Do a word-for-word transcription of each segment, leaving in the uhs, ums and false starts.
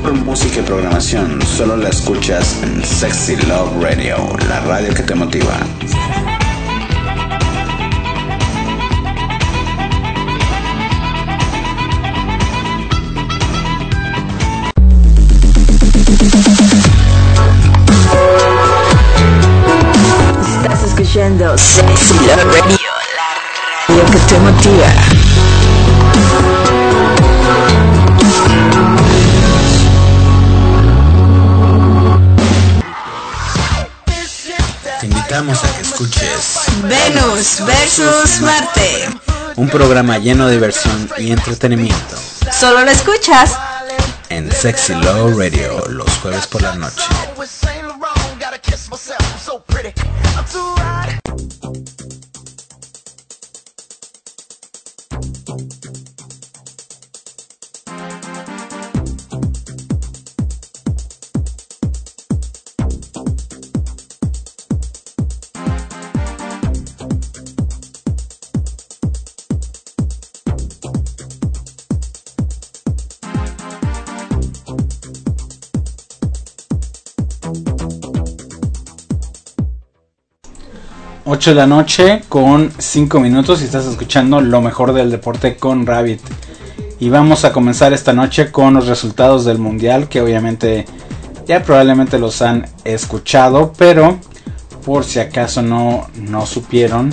mejor música y programación solo la escuchas en Sexy Love Radio, la radio que te motiva. Estás escuchando Sexy Love Radio, la radio que te motiva. Te invitamos a que escuches Venus versus Marte, un programa lleno de diversión y entretenimiento. Solo lo escuchas en Sexy Love Radio los jueves por la noche. ocho de la noche con cinco minutos y estás escuchando lo mejor del deporte con Rabbit. Y vamos a comenzar esta noche con los resultados del mundial, que obviamente ya probablemente los han escuchado, pero por si acaso no, no supieron,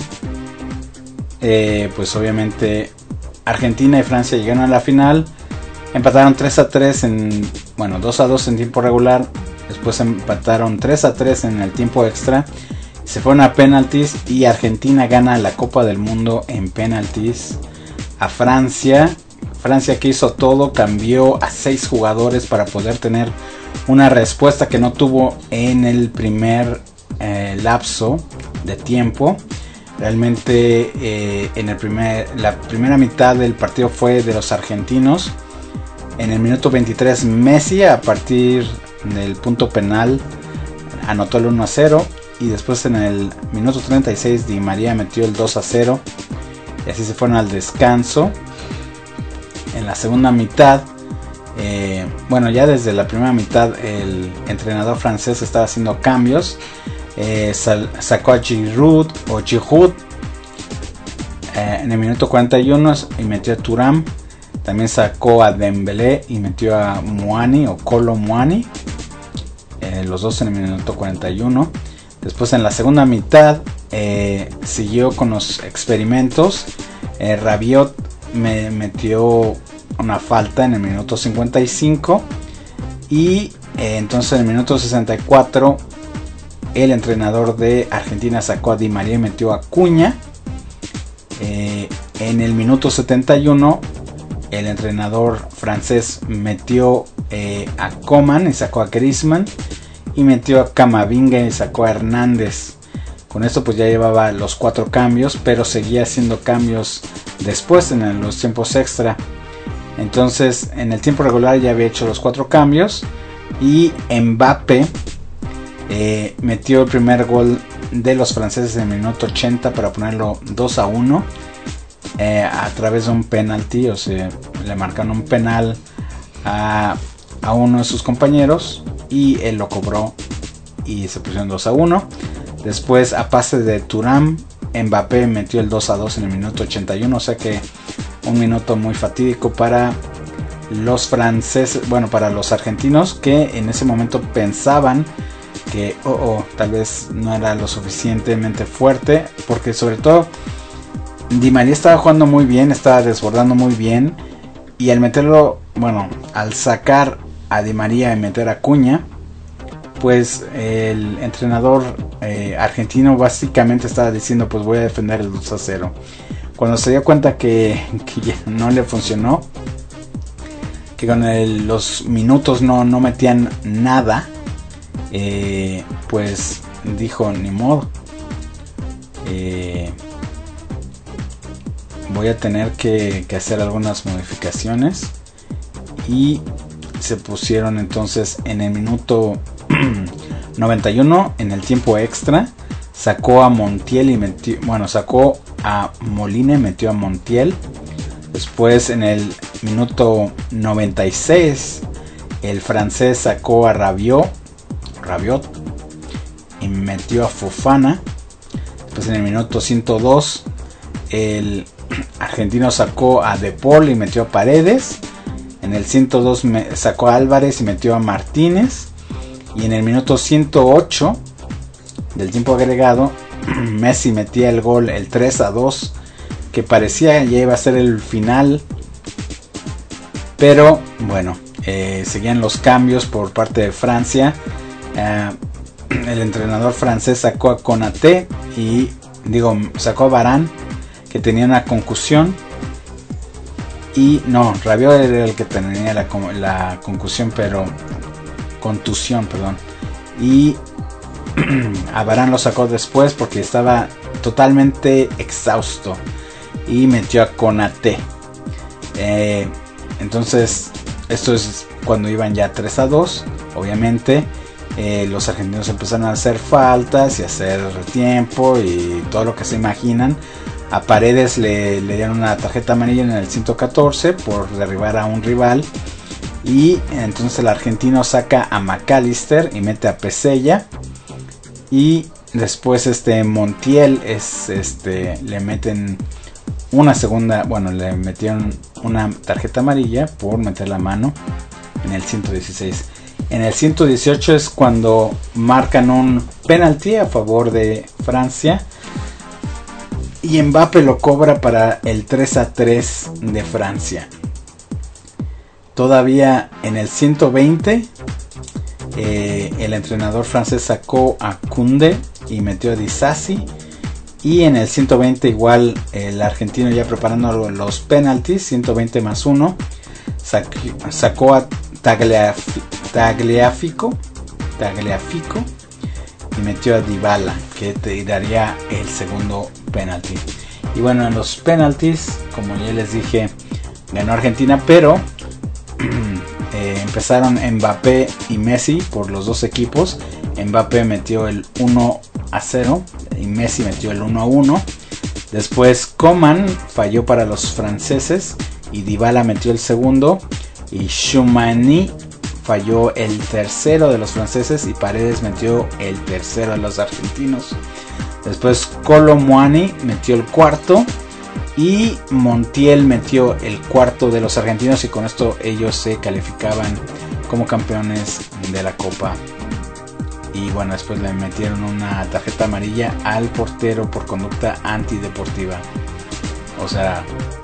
eh, pues obviamente Argentina y Francia llegaron a la final, empataron tres a tres en, bueno, dos a dos en tiempo regular, después empataron tres a tres en el tiempo extra. Se fueron a penaltis y Argentina gana la Copa del Mundo en penaltis a Francia. Francia, que hizo todo, cambió a seis jugadores para poder tener una respuesta que no tuvo en el primer eh, lapso de tiempo. Realmente eh, en el primer, la primera mitad del partido fue de los argentinos. En el minuto veintitrés Messi, a partir del punto penal, anotó el uno a cero. Y después en el minuto treinta y seis Di María metió el dos a cero. Y así se fueron al descanso. En la segunda mitad, eh, bueno, ya desde la primera mitad el entrenador francés estaba haciendo cambios. Eh, sal, sacó a Giroud o Giroud eh, en el minuto cuarenta y uno y metió a Thuram. También sacó a Dembélé y metió a Muani o Kolo Muani. Eh, los dos en el minuto cuarenta y uno. Después en la segunda mitad eh, siguió con los experimentos. Eh, Rabiot me metió una falta en el minuto cincuenta y cinco. Y eh, entonces en el minuto sesenta y cuatro el entrenador de Argentina sacó a Di María y metió a Acuña. Eh, en el minuto setenta y uno el entrenador francés metió eh, a Coman y sacó a Griezmann. Y metió a Camavinga y sacó a Hernández. Con esto pues ya llevaba los cuatro cambios, pero seguía haciendo cambios después en los tiempos extra. Entonces en el tiempo regular ya había hecho los cuatro cambios. Y Mbappé eh, metió el primer gol de los franceses en el minuto ochenta para ponerlo dos a uno. Eh, a través de un penalti, o sea, le marcaron un penal a, a uno de sus compañeros. Y él lo cobró y se pusieron dos a uno. Después a pase de Thuram, Mbappé metió el dos a dos en el minuto ochenta y uno. O sea que un minuto muy fatídico para los franceses, bueno, para los argentinos, que en ese momento pensaban que oh, oh, tal vez no era lo suficientemente fuerte, porque sobre todo Di María estaba jugando muy bien, estaba desbordando muy bien, y al meterlo, bueno, al sacar a Di María y meter a Acuña, pues el entrenador eh, argentino básicamente estaba diciendo, pues voy a defender el dos a cero. Cuando se dio cuenta que, que ya no le funcionó, que con el, los minutos no, no metían nada, eh, pues dijo, ni modo, eh, voy a tener que, que hacer algunas modificaciones. Y se pusieron entonces en el minuto noventa y uno, en el tiempo extra, sacó a Montiel y metió, bueno, sacó a Molina y metió a Montiel. Después en el minuto noventa y seis el francés sacó a Rabiot, Rabiot y metió a Fofana. Después en el minuto ciento dos el argentino sacó a De Paul y metió a Paredes. En el ciento dos sacó a Álvarez y metió a Martínez. Y en el minuto ciento ocho del tiempo agregado, Messi metía el gol, el tres a dos, que parecía ya iba a ser el final. Pero bueno, eh, seguían los cambios por parte de Francia. Eh, el entrenador francés sacó a Konaté y digo, sacó a Varane, que tenía una concusión. Y no, Rabiot era el que tenía la, la concusión, pero contusión, perdón. Y a Varane lo sacó después porque estaba totalmente exhausto. Y metió a Konaté. Eh, entonces, esto es cuando iban ya tres a dos. Obviamente, eh, los argentinos empezaron a hacer faltas y a hacer tiempo y todo lo que se imaginan. A Paredes le, le dieron una tarjeta amarilla en el ciento catorce por derribar a un rival. Y entonces el argentino saca a McAllister y mete a Pesella. Y después este Montiel es, este, le meten una segunda, bueno, le metieron una tarjeta amarilla por meter la mano en el ciento dieciséis. En el ciento dieciocho es cuando marcan un penalti a favor de Francia. Y Mbappé lo cobra para el tres a tres de Francia. Todavía en el ciento veinte eh, el entrenador francés sacó a Koundé y metió a Disasi. Y en el ciento veinte igual el argentino ya preparando los penaltis, ciento veinte más uno, sacó, sacó a Tagliafico, Tagliafico, Tagliafico y metió a Dybala, que te daría el segundo penalti. Y bueno, en los penaltis, como ya les dije, ganó Argentina, pero eh, empezaron Mbappé y Messi por los dos equipos. Mbappé metió el uno a cero y Messi metió el uno a uno. Después Coman falló para los franceses y Dybala metió el segundo. Y Tchouaméni falló el tercero de los franceses y Paredes metió el tercero de los argentinos. Después Kolo Muani metió el cuarto y Montiel metió el cuarto de los argentinos, y con esto ellos se calificaban como campeones de la Copa. Y bueno, después le metieron una tarjeta amarilla al portero por conducta antideportiva. O sea,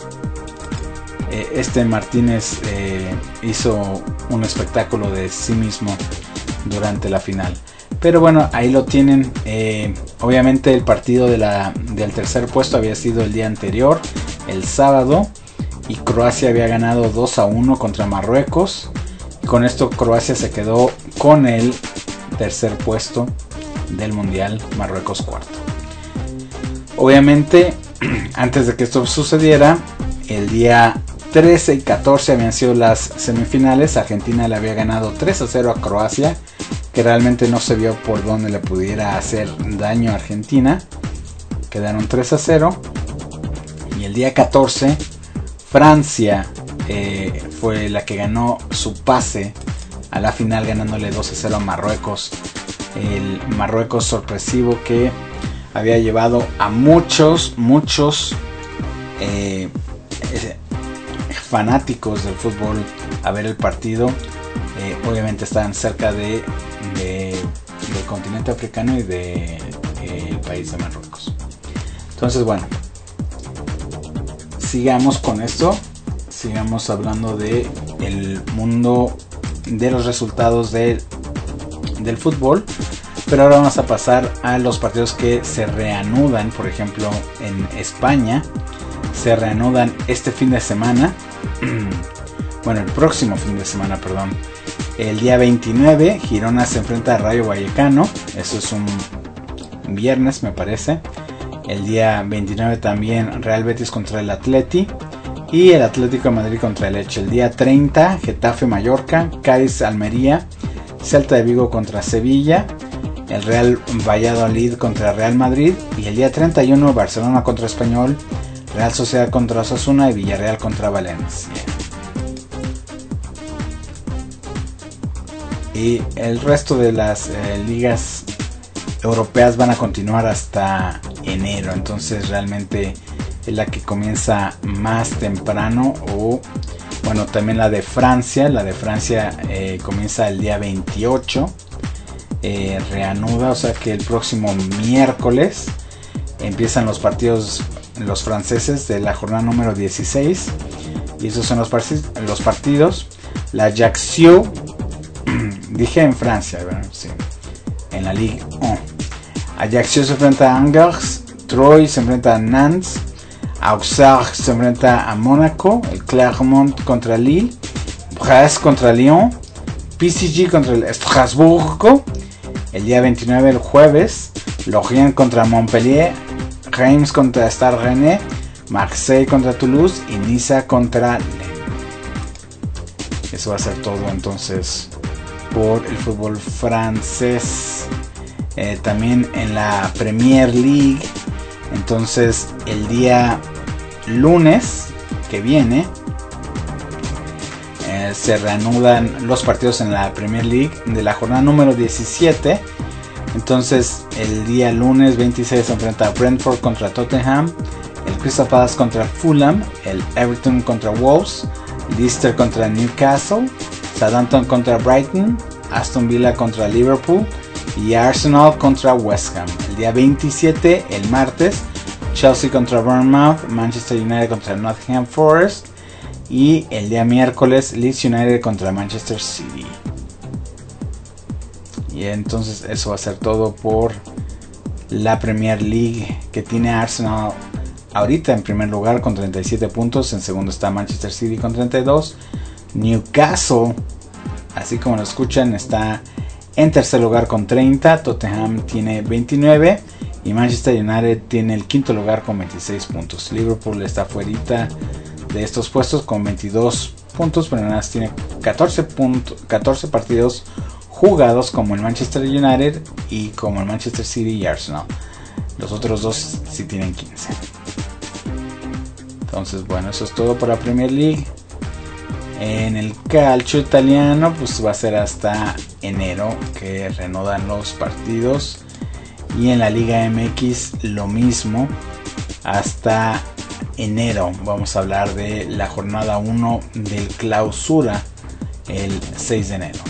este Martínez eh, hizo un espectáculo de sí mismo durante la final. Pero bueno, ahí lo tienen. Eh, obviamente el partido de la, del tercer puesto había sido el día anterior, el sábado, y Croacia había ganado dos a uno contra Marruecos. Y con esto Croacia se quedó con el tercer puesto del mundial, Marruecos cuarto. Obviamente, antes de que esto sucediera, el día trece y catorce habían sido las semifinales. Argentina le había ganado tres a cero a Croacia, que realmente no se vio por dónde le pudiera hacer daño a Argentina. Quedaron tres a cero. Y el día catorce, Francia eh, fue la que ganó su pase a la final, ganándole dos a cero a Marruecos. El Marruecos sorpresivo que había llevado a muchos, muchos eh, eh, fanáticos del fútbol a ver el partido. Eh, obviamente estaban cerca de, de del continente africano y de eh, el país de Marruecos. Entonces, bueno, sigamos con esto. Sigamos hablando de el mundo de los resultados de, del fútbol. Pero ahora vamos a pasar a los partidos que se reanudan. Por ejemplo, en España se reanudan este fin de semana. Bueno, el próximo fin de semana, perdón. El día veintinueve, Girona se enfrenta a Rayo Vallecano. Eso es un viernes, me parece. El día veintinueve también Real Betis contra el Atleti. Y el Atlético de Madrid contra el Elche. El día treinta, Getafe Mallorca, Cádiz Almería, Celta de Vigo contra Sevilla, el Real Valladolid contra Real Madrid. Y el día treinta y uno, Barcelona contra Español, Real Sociedad contra Osasuna y Villarreal contra Valencia. y el resto de las eh, ligas europeas van a continuar hasta enero, entonces realmente es la que comienza más temprano. O bueno, también la de Francia, la de Francia eh, comienza el día veintiocho, eh, reanuda, o sea que el próximo miércoles empiezan los partidos, los franceses, de la jornada número dieciséis, y esos son los, part- los partidos. La Ajaccio, dije en Francia, ¿verdad? Sí, en la Ligue uno. Ajaccio se enfrenta a Angers, Troyes se enfrenta a Nantes, Auxerre se enfrenta a Mónaco, el Clermont contra Lille, Brest contra Lyon, P S G contra el Estrasburgo, el día veintinueve, el jueves, Lorient contra Montpellier, Reims contra Stade Rennais, Marseille contra Toulouse y Niza contra Lens. Eso va a ser todo entonces por el fútbol francés. Eh, también en la Premier League, entonces el día lunes que viene eh, se reanudan los partidos en la Premier League de la jornada número diecisiete. Entonces el día lunes veintiséis se enfrenta a Brentford contra Tottenham, el Crystal Palace contra Fulham, el Everton contra Wolves, Leicester contra Newcastle, Southampton contra Brighton, Aston Villa contra Liverpool y Arsenal contra West Ham. El día veintisiete, el martes, Chelsea contra Bournemouth, Manchester United contra Nottingham Forest y el día miércoles, Leeds United contra Manchester City. Y entonces eso va a ser todo por la Premier League, que tiene Arsenal ahorita en primer lugar con treinta y siete puntos, en segundo está Manchester City con treinta y dos, Newcastle, así como lo escuchan, está en tercer lugar con treinta, Tottenham tiene veintinueve y Manchester United tiene el quinto lugar con veintiséis puntos. Liverpool está fuerita de estos puestos con veintidós puntos, pero nada más tiene catorce, puntos, catorce partidos jugados como el Manchester United y como el Manchester City y Arsenal. Los otros dos sí tienen quince. Entonces bueno, eso es todo por la Premier League. En el calcio italiano pues va a ser hasta enero que reanudan los partidos. Y en la Liga M X lo mismo, hasta enero. Vamos a hablar de la jornada uno del Clausura el seis de enero.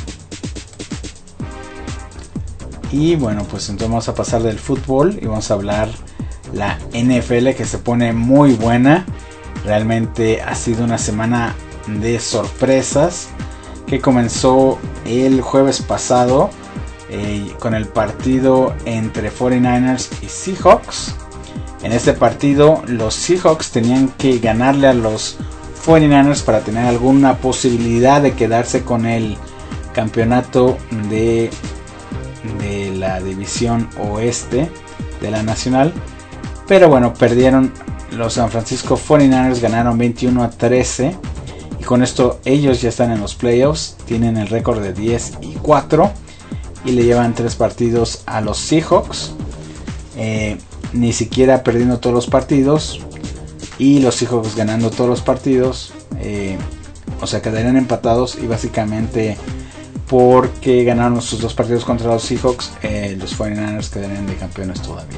Y bueno, pues entonces vamos a pasar del fútbol y vamos a hablar la N F L, que se pone muy buena. Realmente ha sido una semana de sorpresas que comenzó el jueves pasado eh, con el partido entre cuarenta y nueve ers y Seahawks. En este partido los Seahawks tenían que ganarle a los cuarenta y nueve ers para tener alguna posibilidad de quedarse con el campeonato de, de la división oeste de la nacional. Pero bueno, perdieron. Los San Francisco cuarenta y nueve ers ganaron veintiuno a trece. Y con esto ellos ya están en los playoffs. Tienen el récord de diez y cuatro. Y le llevan tres partidos a los Seahawks. Eh, ni siquiera perdiendo todos los partidos. Y los Seahawks ganando todos los partidos. Eh, o sea, quedarían empatados. Y básicamente porque ganaron sus dos partidos contra los Seahawks, eh, los cuarenta y nueve ers quedarían de campeones todavía.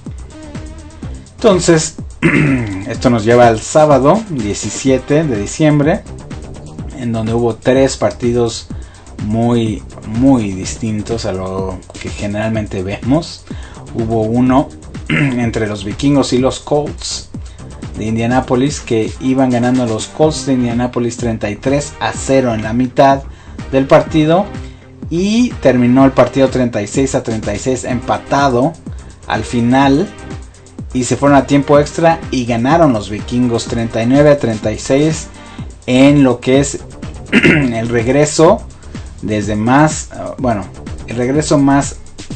Entonces, esto nos lleva al sábado diecisiete de diciembre, en donde hubo tres partidos muy, muy distintos a lo que generalmente vemos. Hubo uno entre los Vikingos y los Colts de Indianápolis, que iban ganando los Colts de Indianápolis treinta y tres a cero en la mitad del partido, y terminó el partido treinta y seis a treinta y seis empatado al final. Y se fueron a tiempo extra y ganaron los Vikingos treinta y nueve a treinta y seis en lo que es el regreso desde más, bueno, el regreso más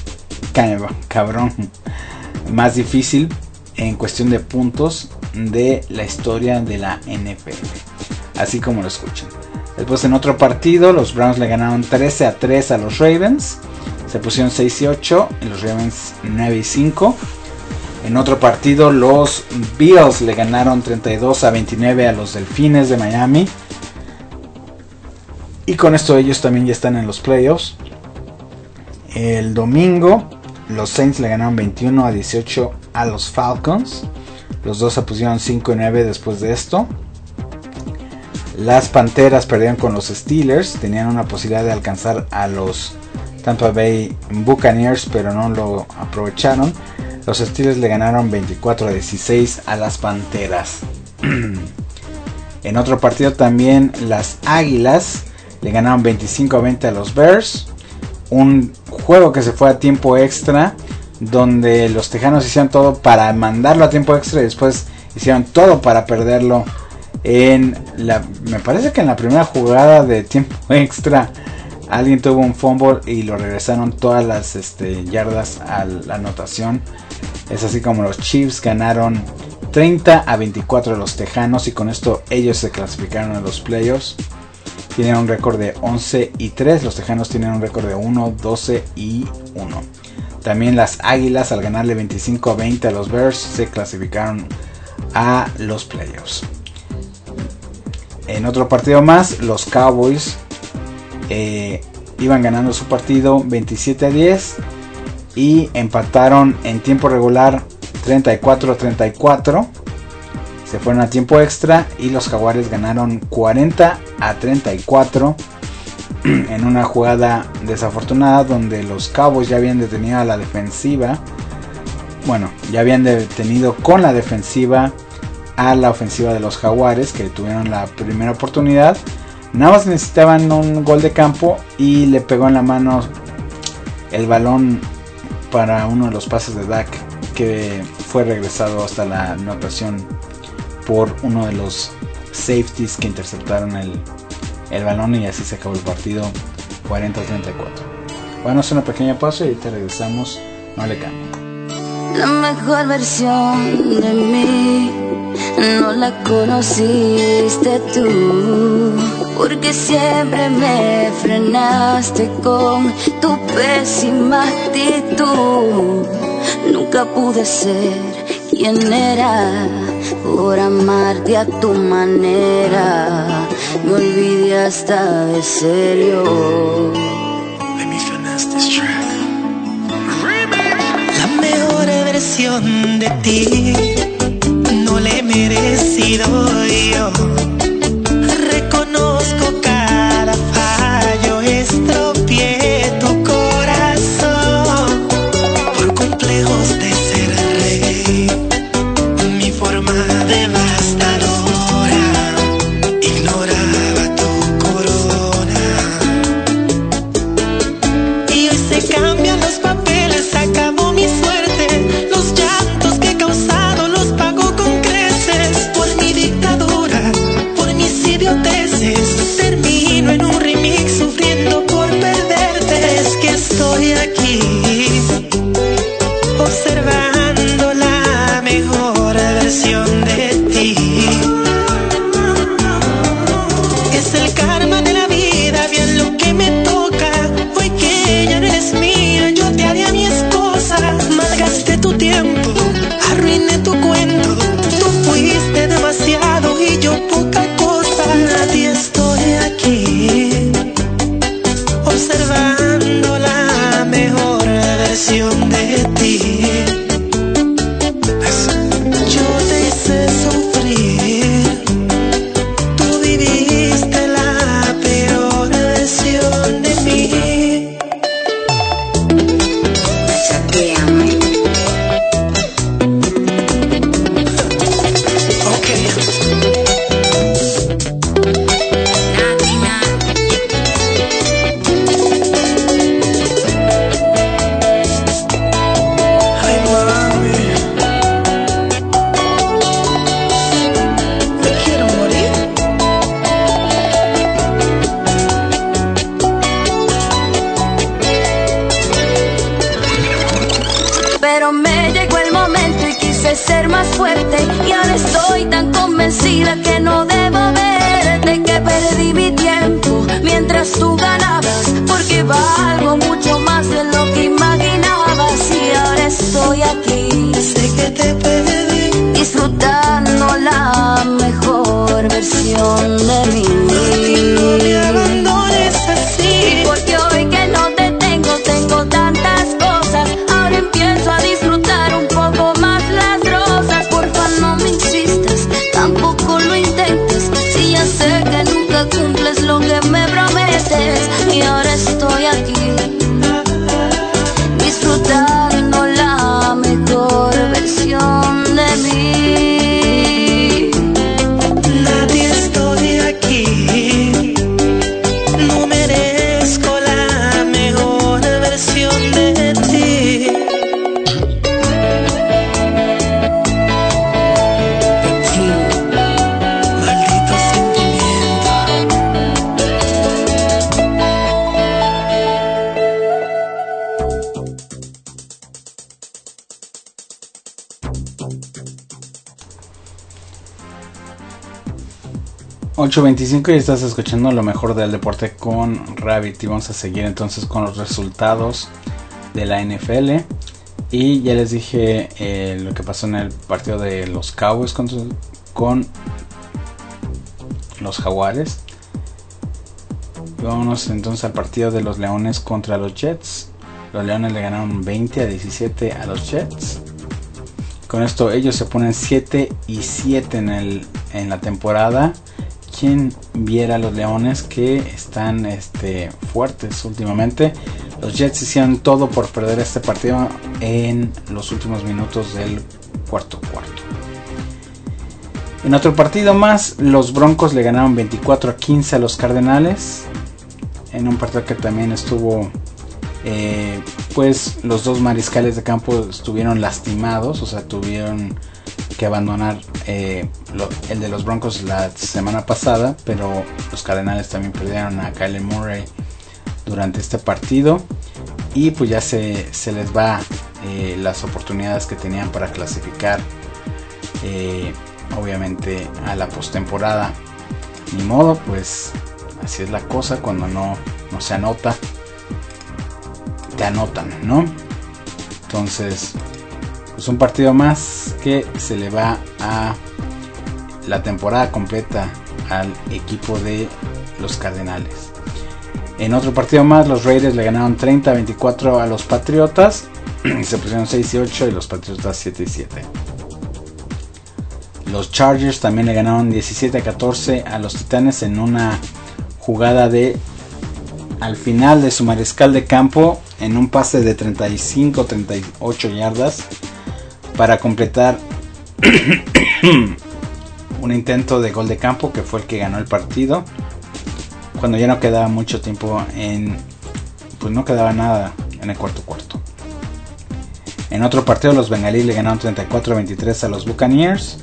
cabrón, más difícil en cuestión de puntos de la historia de la N F L, así como lo escuchan. Después, en otro partido, los Browns le ganaron trece a tres a los Ravens, se pusieron seis y ocho, y los Ravens nueve y cinco. En otro partido, los Bills le ganaron treinta y dos a veintinueve a los Delfines de Miami. Y con esto ellos también ya están en los playoffs. El domingo los Saints le ganaron veintiuno a dieciocho a los Falcons. Los dos se pusieron cinco y nueve después de esto. Las Panteras perdieron con los Steelers. Tenían una posibilidad de alcanzar a los Tampa Bay Buccaneers, pero no lo aprovecharon. Los Steelers le ganaron veinticuatro a dieciséis a las Panteras. En otro partido también las Águilas le ganaron veinticinco a veinte a los Bears. Un juego que se fue a tiempo extra, donde los Tejanos hicieron todo para mandarlo a tiempo extra y después hicieron todo para perderlo. En la, me parece que en la primera jugada de tiempo extra alguien tuvo un fumble y lo regresaron todas las este, yardas a la anotación. Es así como los Chiefs ganaron treinta a veinticuatro a los Tejanos y con esto ellos se clasificaron a los playoffs. Tienen un récord de once y tres. Los Tejanos tienen un récord de uno, doce y uno. También las Águilas, al ganarle veinticinco a veinte a los Bears, se clasificaron a los playoffs. En otro partido más, los Cowboys eh, iban ganando su partido veintisiete a diez y empataron en tiempo regular treinta y cuatro a treinta y cuatro. Se fueron a tiempo extra y los Jaguares ganaron cuarenta a treinta y cuatro en una jugada desafortunada donde los Cowboys ya habían detenido a la defensiva. Bueno, ya habían detenido con la defensiva a la ofensiva de los Jaguares, que tuvieron la primera oportunidad. Nada más necesitaban un gol de campo y le pegó en la mano el balón para uno de los pases de Dak, que fue regresado hasta la anotación por uno de los safeties que interceptaron el, el balón, y así se acabó el partido cuarenta a treinta y cuatro. Bueno, es una pequeña pausa y ahorita regresamos. No le cambien. La mejor versión de mí no la conociste tú, porque siempre me frenaste con tu pésima actitud. Nunca pude ser quien era por amarte a tu manera. Me olvidé hasta de serio. Let me finesse this track. La mejor versión de ti no le he merecido yo. Reconozco cada fallo, estropeé tu corazón por complejos de ser rey. Mi forma devastadora ignoraba tu corona. Y hoy se cambian los papeles, acabó mi suerte. Los llantos que he causado los pago con creces. Por mi dictadura, por mis idioteces, termino en un remix sufriendo por perderte. Es que estoy aquí observando la mejor versión de ti. Es el karma de la vida, bien lo que me toca. Hoy que ya no eres mía, yo te haré a mi esposa. Malgasté tu tiempo, arruiné tu cuento. Tú fuiste demasiado y yo poca cosa. Nadie estoy aquí observando la mejor versión de ti. Yo te hice sufrir, tú viviste la peor versión de mí. Chateame. Okay. Ay, mami, me quiero morir. Pero me llegó el momento y quise ser más fuerte, y ahora estoy tan convencida que no debo verte, que perdí mi tiempo mientras tú ganabas, porque valgo mucho más de lo que imaginabas. Y ahora estoy aquí Sé que te perdí, disfrutando la mejor versión de mí. no me abandones. ocho veinticinco y estás escuchando lo mejor del deporte con Rabbit. Y vamos a seguir entonces con los resultados de la N F L. Y ya les dije eh, lo que pasó en el partido de los Cowboys con, con los Jaguares. Vámonos entonces al partido de los Leones contra los Jets. Los Leones le ganaron veinte a diecisiete a los Jets. Con esto ellos se ponen siete y siete en, el, en la temporada. Quien viera a los Leones que están este, fuertes últimamente. Los Jets hicieron todo por perder este partido en los últimos minutos del cuarto cuarto. En otro partido más, los Broncos le ganaron veinticuatro a quince a los Cardenales. En un partido que también estuvo, eh, pues los dos mariscales de campo estuvieron lastimados, o sea, tuvieron que abandonar eh, lo, el de los Broncos la semana pasada, pero los Cardenales también perdieron a Kyler Murray durante este partido y pues ya se, se les va eh, las oportunidades que tenían para clasificar eh, obviamente a la postemporada. Ni modo, pues así es la cosa, cuando no, no se anota, te anotan, ¿no? Entonces, pues un partido más que se le va a la temporada completa al equipo de los Cardenales. En otro partido más, los Raiders le ganaron treinta a veinticuatro a los Patriotas. Se pusieron seis y ocho y los Patriotas siete y siete. Los Chargers también le ganaron diecisiete a catorce a los Titanes en una jugada de al final de su mariscal de campo en un pase de treinta y cinco a treinta y ocho yardas para completar un intento de gol de campo que fue el que ganó el partido cuando ya no quedaba mucho tiempo en, pues no quedaba nada en el cuarto cuarto. En otro partido los Bengalíes le ganaron treinta y cuatro a veintitrés a los Buccaneers.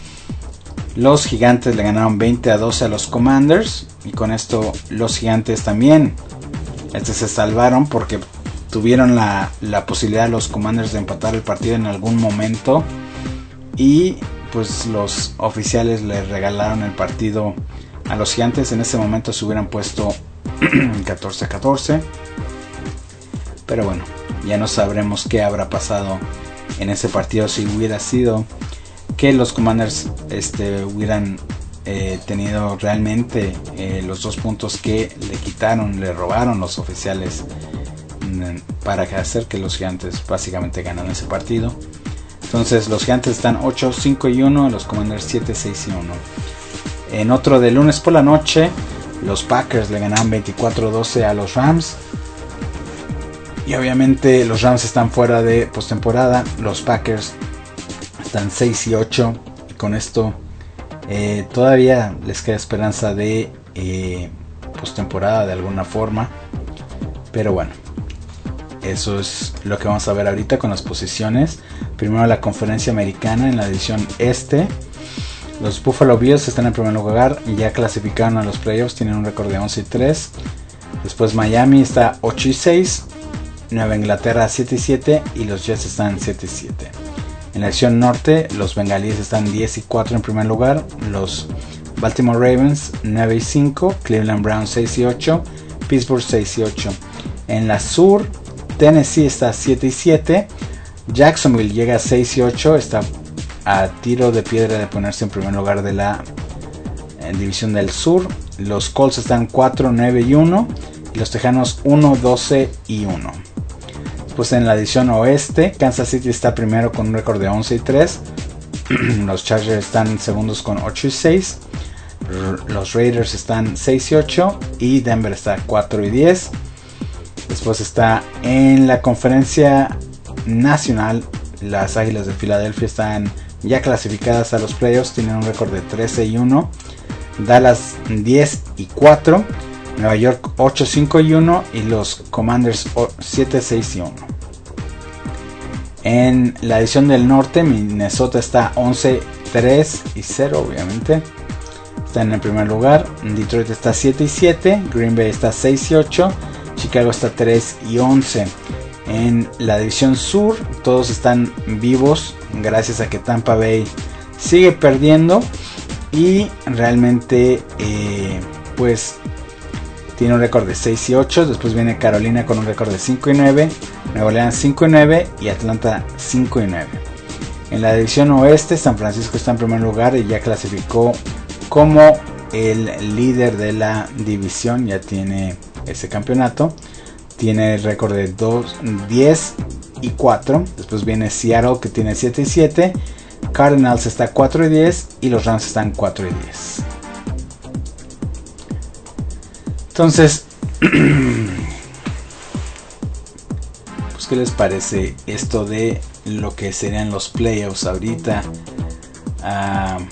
Los Gigantes le ganaron veinte a doce a los Commanders y con esto los Gigantes también este se salvaron porque tuvieron la, la posibilidad los Commanders de empatar el partido en algún momento y pues los oficiales le regalaron el partido a los Gigantes. En ese momento se hubieran puesto catorce a catorce, pero bueno, ya no sabremos qué habrá pasado en ese partido si hubiera sido que los Commanders este, hubieran eh, tenido realmente eh, los dos puntos que le quitaron, le robaron los oficiales para hacer que los Gigantes básicamente ganan ese partido. Entonces los Gigantes están ocho cinco y uno, los Commanders siete seis y uno. En otro de lunes por la noche, los Packers le ganaron veinticuatro a doce a los Rams. Y obviamente los Rams están fuera de postemporada. Los Packers están seis y ocho. Y con esto eh, todavía les queda esperanza de eh, postemporada de alguna forma. Pero bueno, eso es lo que vamos a ver ahorita con las posiciones. Primero la conferencia americana en la división este. Los Buffalo Bills están en primer lugar y ya clasificaron a los playoffs, tienen un récord de once y tres. Después Miami está ocho y seis, Nueva Inglaterra siete y siete y los Jets están siete y siete. En la división norte, los Bengalíes están diez y cuatro en primer lugar, los Baltimore Ravens nueve y cinco, Cleveland Browns seis y ocho, Pittsburgh seis y ocho. En la sur, Tennessee está siete y siete, Jacksonville llega a seis y ocho, está a tiro de piedra de ponerse en primer lugar de la en división del sur. Los Colts están cuatro nueve y uno y los Tejanos uno doce y uno. Después en la división oeste, Kansas City está primero con un récord de once y tres. Los Chargers están segundos con ocho y seis. Los Raiders están seis y ocho y Denver está cuatro y diez. Después está en la conferencia nacional, las Águilas de Filadelfia están ya clasificadas a los playoffs, tienen un récord de trece y uno. Dallas diez y cuatro, Nueva York ocho cinco y uno y los Commanders siete seis y uno. En la división del norte, Minnesota está once tres y cero, obviamente está en el primer lugar. Detroit está siete y siete, Green Bay está seis y ocho, Chicago está tres y once. En la división sur todos están vivos gracias a que Tampa Bay sigue perdiendo y realmente eh, pues tiene un récord de seis y ocho. Después viene Carolina con un récord de cinco y nueve, Nueva Orleans cinco y nueve y Atlanta cinco y nueve. En la división oeste, San Francisco está en primer lugar y ya clasificó como el líder de la división, ya tiene ese campeonato. Tiene el récord de dos, diez y cuatro. Después viene Seattle, que tiene siete y siete. Cardinals está cuatro y diez y los Rams están cuatro y diez. Entonces, pues ¿qué les parece esto de lo que serían los playoffs ahorita? Uh,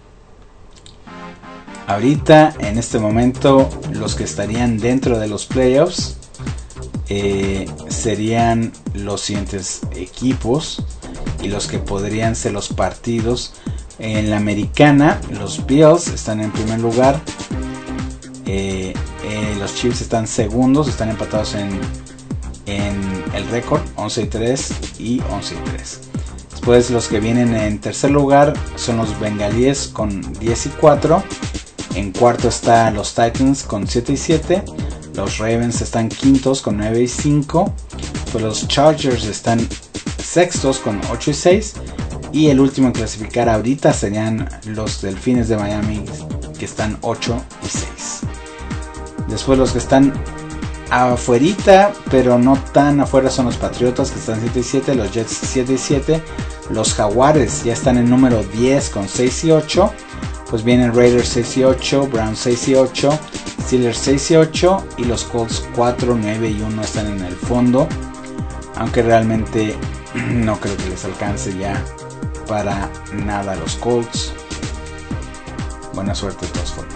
ahorita, en este momento, los que estarían dentro de los playoffs eh, serían los siguientes equipos y los que podrían ser los partidos. En la americana, los Bills están en primer lugar. Eh, eh, los Chiefs están segundos, están empatados en, en el récord, once y tres y once y tres. Después los que vienen en tercer lugar son los Bengalíes con diez y cuatro. En cuarto están los Titans con siete y siete. Los Ravens están quintos con nueve y cinco. Pues los Chargers están sextos con ocho y seis. Y el último en clasificar ahorita serían los Delfines de Miami, que están ocho y seis. Después los que están afuerita, pero no tan afuera, son los Patriotas, que están siete y siete. Los Jets siete y siete. Los Jaguares ya están en número diez con seis y ocho. Pues vienen Raiders seis y ocho, Browns seis y ocho, Steelers seis y ocho y los Colts cuatro, nueve y uno están en el fondo. Aunque realmente no creo que les alcance ya para nada los Colts. Buena suerte de todas formas.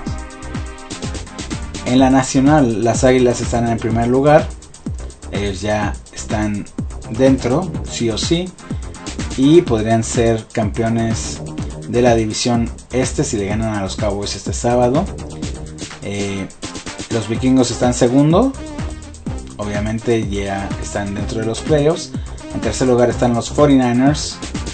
En la nacional, las Águilas están en primer lugar. Ellos ya están dentro, sí o sí. Y podrían ser campeones de la división este si le ganan a los Cowboys este sábado. Eh, los Vikingos están segundo. Obviamente ya están dentro de los playoffs. En tercer lugar están los cuarenta y nueve ers.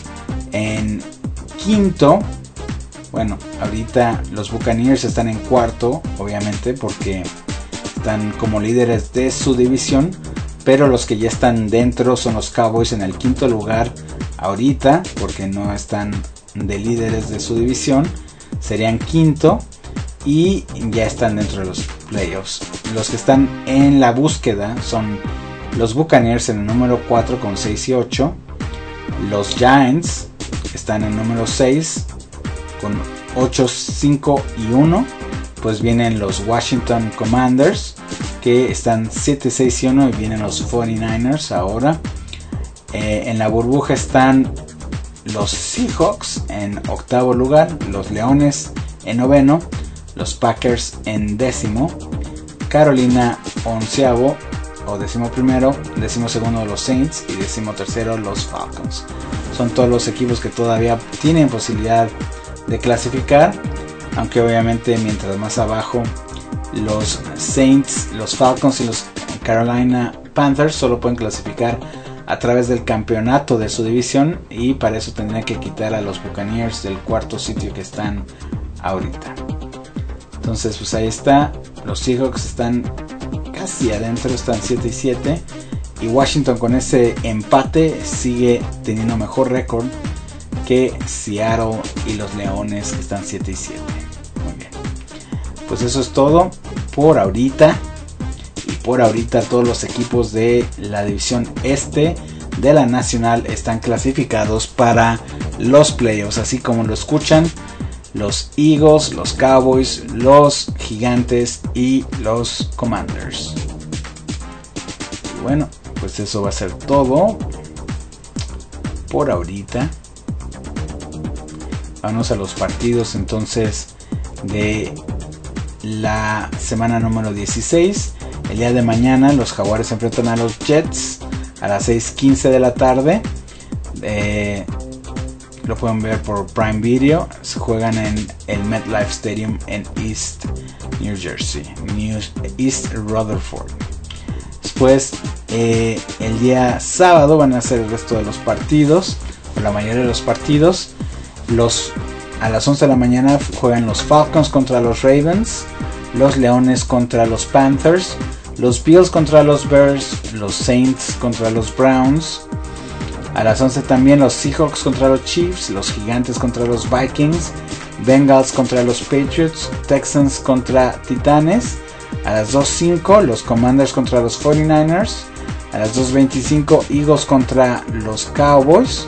En quinto, bueno, ahorita los Buccaneers están en cuarto, obviamente, porque están como líderes de su división. Pero los que ya están dentro son los Cowboys en el quinto lugar ahorita, porque no están de líderes de su división. Serían quinto y ya están dentro de los playoffs. Los que están en la búsqueda son los Buccaneers en el número cuatro con seis y ocho. Los Giants están en número seis con ocho, cinco y uno. Pues vienen los Washington Commanders, que están siete, seis y uno, y vienen los cuarenta y nueve ers ahora. Eh, en la burbuja están los Seahawks en octavo lugar, los Leones en noveno, los Packers en décimo, Carolina onceavo o décimo primero, décimo segundo los Saints y décimo tercero los Falcons. Son todos los equipos que todavía tienen posibilidad de clasificar, aunque obviamente mientras más abajo los Saints, los Falcons y los Carolina Panthers solo pueden clasificar a través del campeonato de su división, y para eso tendrían que quitar a los Buccaneers del cuarto sitio que están ahorita. Entonces pues ahí está, los Seahawks están casi adentro, están siete y siete, y Washington con ese empate sigue teniendo mejor récord que Seattle y los Leones, que están siete y siete. Muy bien, pues eso es todo por ahorita. Por ahorita todos los equipos de la división este de la nacional están clasificados para los playoffs, así como lo escuchan: los Eagles, los Cowboys, los Gigantes y los Commanders. Y bueno, pues eso va a ser todo por ahorita. Vamos a los partidos entonces de la semana número dieciséis. El día de mañana los Jaguares se enfrentan a los Jets a las seis quince de la tarde. Eh, lo pueden ver por Prime Video. Se juegan en el MetLife Stadium en East New Jersey, New, East Rutherford. Después, eh, el día sábado van a ser el resto de los partidos, o la mayoría de los partidos. Los a las once de la mañana juegan los Falcons contra los Ravens, los Leones contra los Panthers, los Bills contra los Bears, los Saints contra los Browns. A las once también los Seahawks contra los Chiefs, los Gigantes contra los Vikings, Bengals contra los Patriots, Texans contra Titanes. A las dos cinco los Commanders contra los cuarenta y nueve ers. A las dos veinticinco Eagles contra los Cowboys.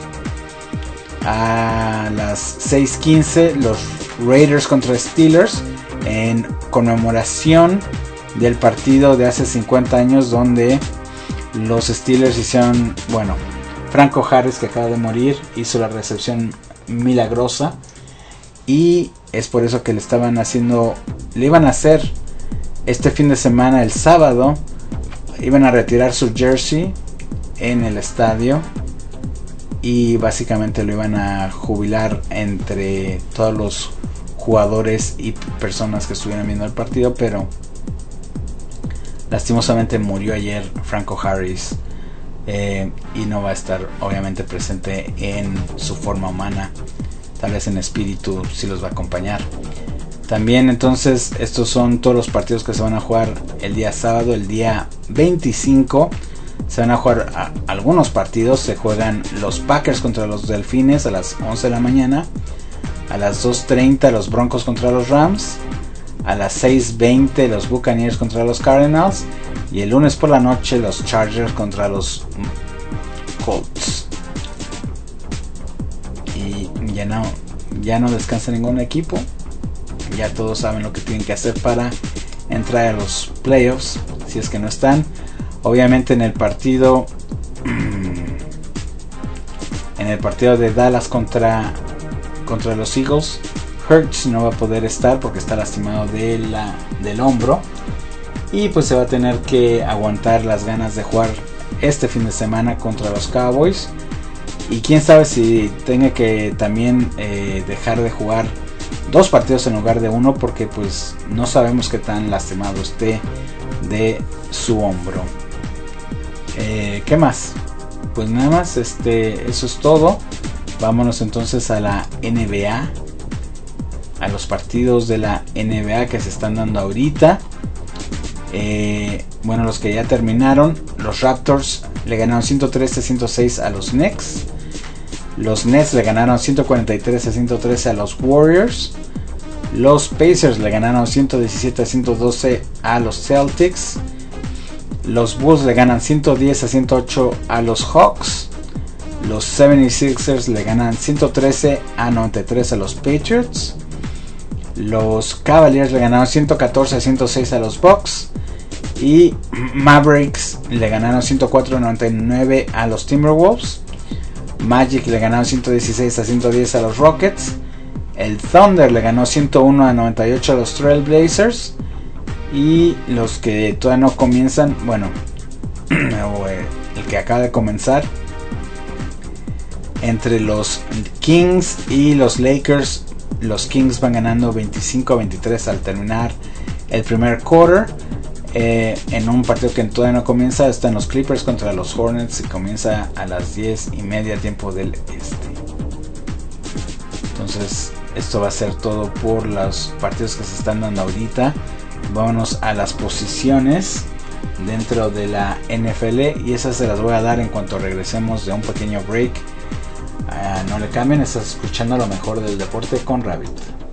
A las seis quince los Raiders contra Steelers, en conmemoración del partido de hace cincuenta años donde los Steelers hicieron, bueno, Franco Harris, que acaba de morir, hizo la recepción milagrosa y es por eso que le estaban haciendo, le iban a hacer este fin de semana, el sábado, iban a retirar su jersey en el estadio y básicamente lo iban a jubilar entre todos los jugadores y personas que estuvieran viendo el partido, pero lastimosamente murió ayer Franco Harris, eh, y no va a estar obviamente presente en su forma humana, tal vez en espíritu sí los va a acompañar. También entonces estos son todos los partidos que se van a jugar el día sábado. El día veinticinco se van a jugar a, algunos partidos. Se juegan los Packers contra los Delfines a las once de la mañana. A las dos treinta los Broncos contra los Rams. A las seis veinte los Buccaneers contra los Cardinals. Y el lunes por la noche los Chargers contra los Colts. Y ya no, ya no descansa ningún equipo. Ya todos saben lo que tienen que hacer para entrar a los playoffs, si es que no están. Obviamente en el partido en el partido de Dallas contra contra los Eagles, Hurts no va a poder estar porque está lastimado de la, del hombro, y pues se va a tener que aguantar las ganas de jugar este fin de semana contra los Cowboys, y quién sabe si tenga que también eh, dejar de jugar dos partidos en lugar de uno, porque pues no sabemos qué tan lastimado esté de su hombro. Eh, ¿Qué más? Pues nada más, este, eso es todo. Vámonos entonces a la N B A, a los partidos de la N B A que se están dando ahorita. Eh, bueno, los que ya terminaron, los Raptors le ganaron ciento trece a ciento seis a los Knicks. Los Nets le ganaron ciento cuarenta y tres a ciento trece a los Warriors. Los Pacers le ganaron ciento diecisiete a ciento doce a los Celtics. Los Bulls le ganan ciento diez a ciento ocho a los Hawks. Los setenta y seis ers le ganan ciento trece a noventa y tres a los Patriots. Los Cavaliers le ganaron ciento catorce a ciento seis a los Bucks. Y Mavericks le ganaron ciento cuatro a noventa y nueve a los Timberwolves. Magic le ganaron ciento dieciséis a ciento diez a los Rockets. El Thunder le ganó ciento uno a noventa y ocho a los Trail Blazers. Y los que todavía no comienzan, bueno, el que acaba de comenzar, entre los Kings y los Lakers, los Kings van ganando veinticinco a veintitrés al terminar el primer quarter. Eh, en un partido que todavía no comienza, están los Clippers contra los Hornets y comienza a las diez y media tiempo del este. Entonces esto va a ser todo por los partidos que se están dando ahorita. Vámonos a las posiciones dentro de la N F L y esas se las voy a dar en cuanto regresemos de un pequeño break. Uh, no le cambien, estás escuchando lo mejor del deporte con Rabbit.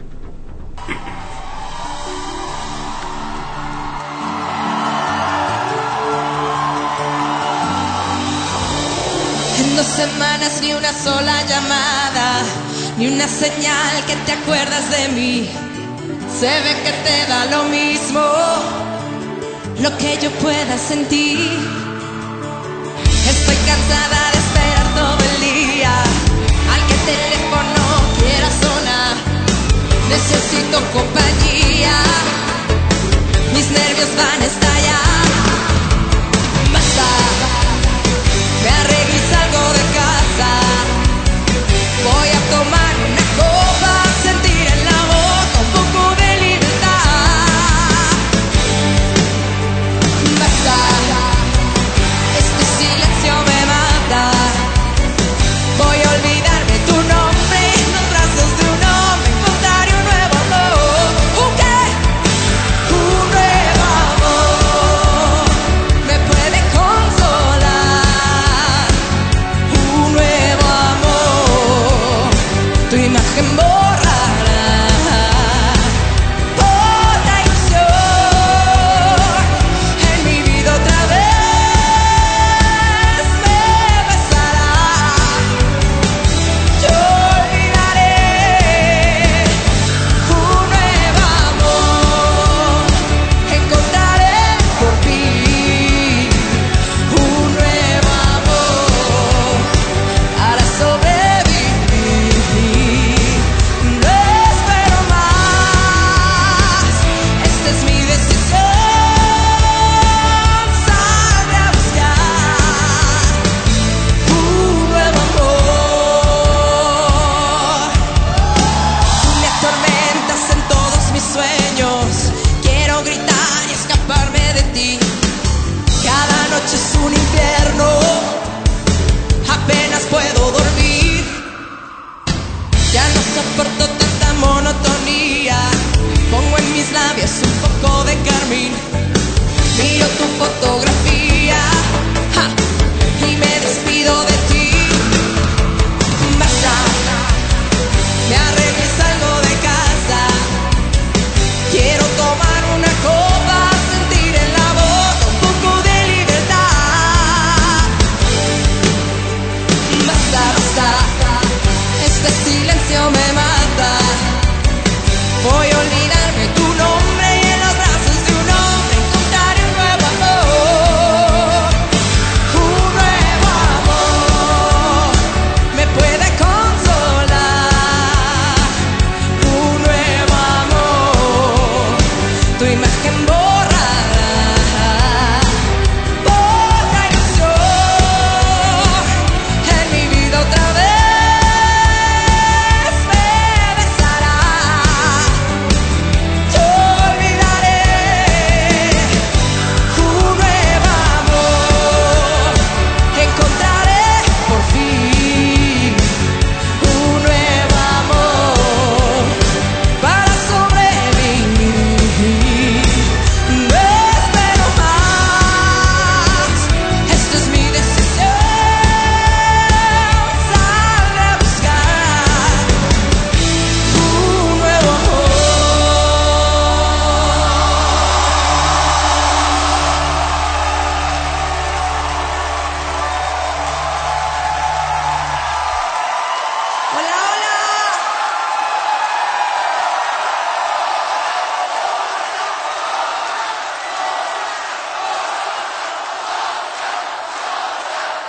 En dos semanas ni una sola llamada, ni una señal que te acuerdas de mí. Se ve que te da lo mismo lo que yo pueda sentir. Estoy cansada de esperar todo el día al que el teléfono quiera sonar. Necesito compañía, mis nervios van a estallar. Basta, me arreglo y salgo de casa. Voy a tomar una copa, sentir en la boca un poco de libertad. Basta, este silencio me mata. Voy a olvidarme tu nombre en los brazos de un hombre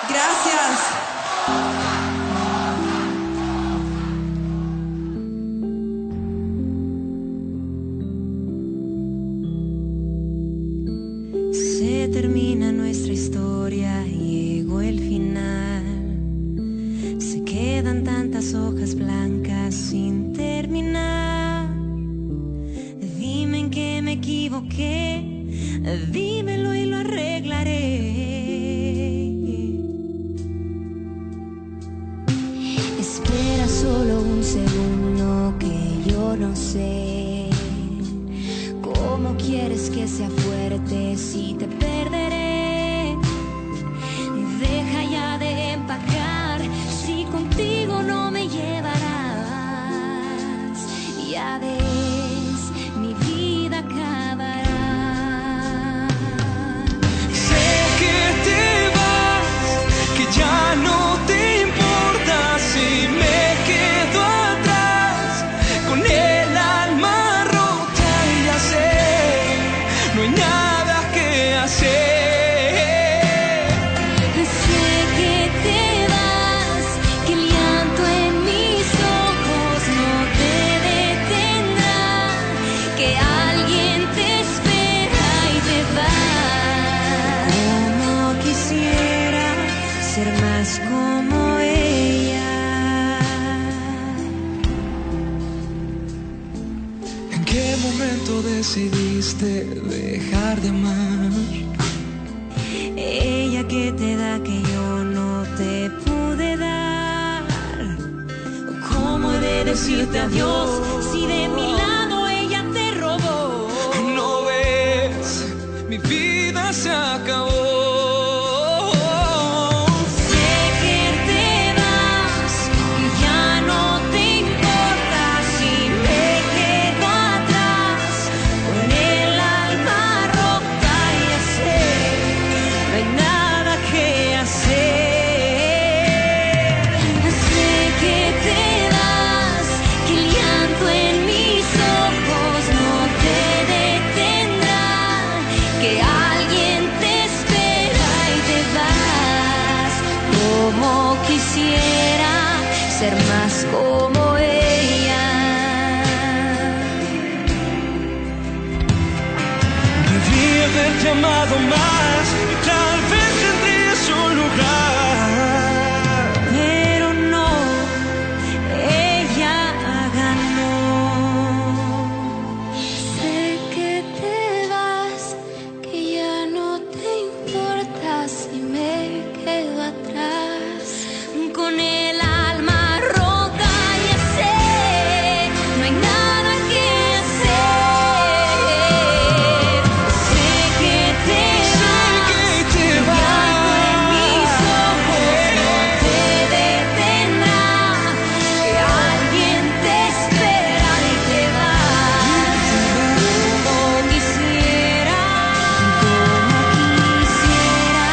Gracias. Se termina nuestra historia, llegó el final. Se quedan tantas hojas blancas sin terminar. Dime en qué me equivoqué, dímelo y lo arreglaré. Espera solo un segundo que yo no sé cómo quieres que sea fuerte si te perderé. Deja ya de empacar si contigo no me llevarás. Ya ves, mi vida acabará. Sé que te vas, que ya no te importa si me quedo atrás con el alma rota. Ya sé, no hay nada que hacer. Sé que te vas, que el llanto en mis ojos no te detendrá, que alguien te espera y te vas. Como quisiera ser más como ella. ¿En qué momento decidiste dejar de amar? Ella que te da que yo no te pude dar. ¿Cómo he de decirte adiós si de mi lado ella te robó? No ves, mi vida se acabó. Sé que te vas, que ya no te importa si me quedo atrás con el alma rota. Ya sé, no hay nada que hacer. Sé que te vas, que el llanto en mis ojos no te detendrá, que alguien te espera y te vas. Como quisiera ser más como ella. Debí haberte amado más y tal vez tendría su lugar. Pero no, ella ganó. Sé que te vas, que ya no te importa si me quedo atrás con el alma rota. Ya sé, no hay nada que hacer. Sé que te vas, Que te el llanto en mis ojos no te detendrá, que alguien te espera y te vas. Como quisiera, como quisiera.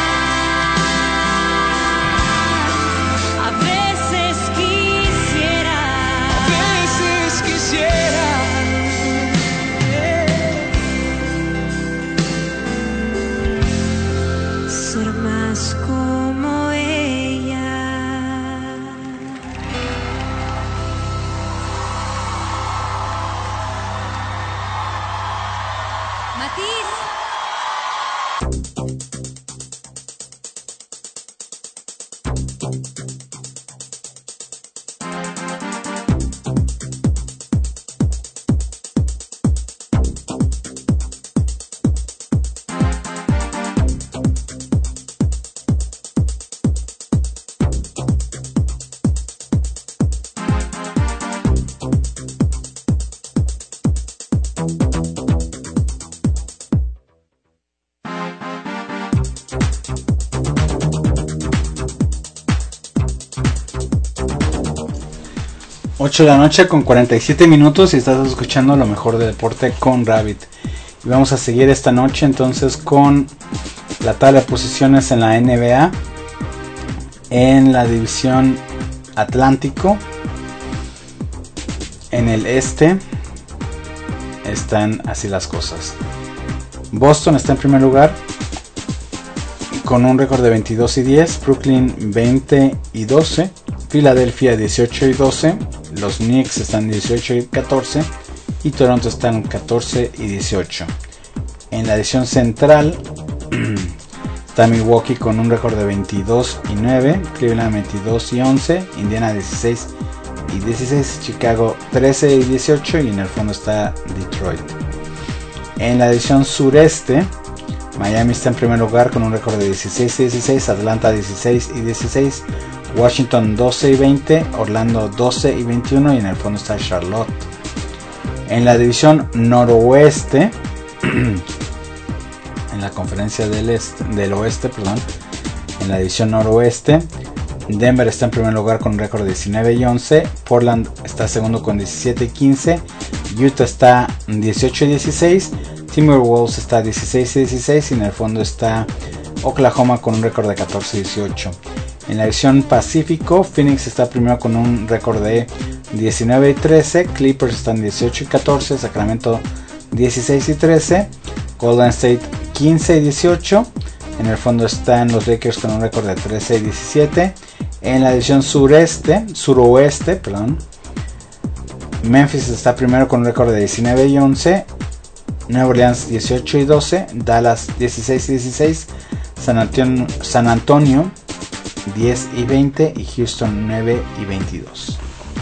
A veces quisiera, A veces quisiera ser más como ella. Matiz. ocho de la noche con cuarenta y siete minutos y estás escuchando lo mejor de deporte con Rabbit. Y vamos a seguir esta noche entonces con la tabla de posiciones en la N B A. En la división Atlántico, en el este, están así las cosas. Boston está en primer lugar con un récord de veintidós y diez, Brooklyn veinte y doce, Filadelfia dieciocho y doce, los Knicks están dieciocho y catorce y Toronto están catorce y dieciocho. En la división central está Milwaukee con un récord de veintidós y nueve, Cleveland veintidós y once, Indiana dieciséis y dieciséis, Chicago trece y dieciocho y en el fondo está Detroit. En la división sureste, Miami está en primer lugar con un récord de dieciséis y dieciséis, Atlanta dieciséis y dieciséis, Washington doce y veinte, Orlando doce y veintiuno y en el fondo está Charlotte. En la división noroeste, en la conferencia del, este, del oeste, perdón, en la división noroeste, Denver está en primer lugar con un récord de diecinueve y once, Portland está segundo con diecisiete y quince, Utah está dieciocho y dieciséis, Timberwolves está dieciséis y dieciséis y en el fondo está Oklahoma con un récord de catorce y dieciocho. En la división Pacífico, Phoenix está primero con un récord de diecinueve y trece, Clippers están dieciocho y catorce, Sacramento dieciséis y trece, Golden State quince y dieciocho, en el fondo están los Lakers con un récord de trece y diecisiete. En la división sureste, suroeste, perdón, Memphis está primero con un récord de diecinueve y once, Nueva Orleans dieciocho y doce, Dallas dieciséis y dieciséis, San Antonio, San Antonio diez y veinte y Houston nueve y veintidós.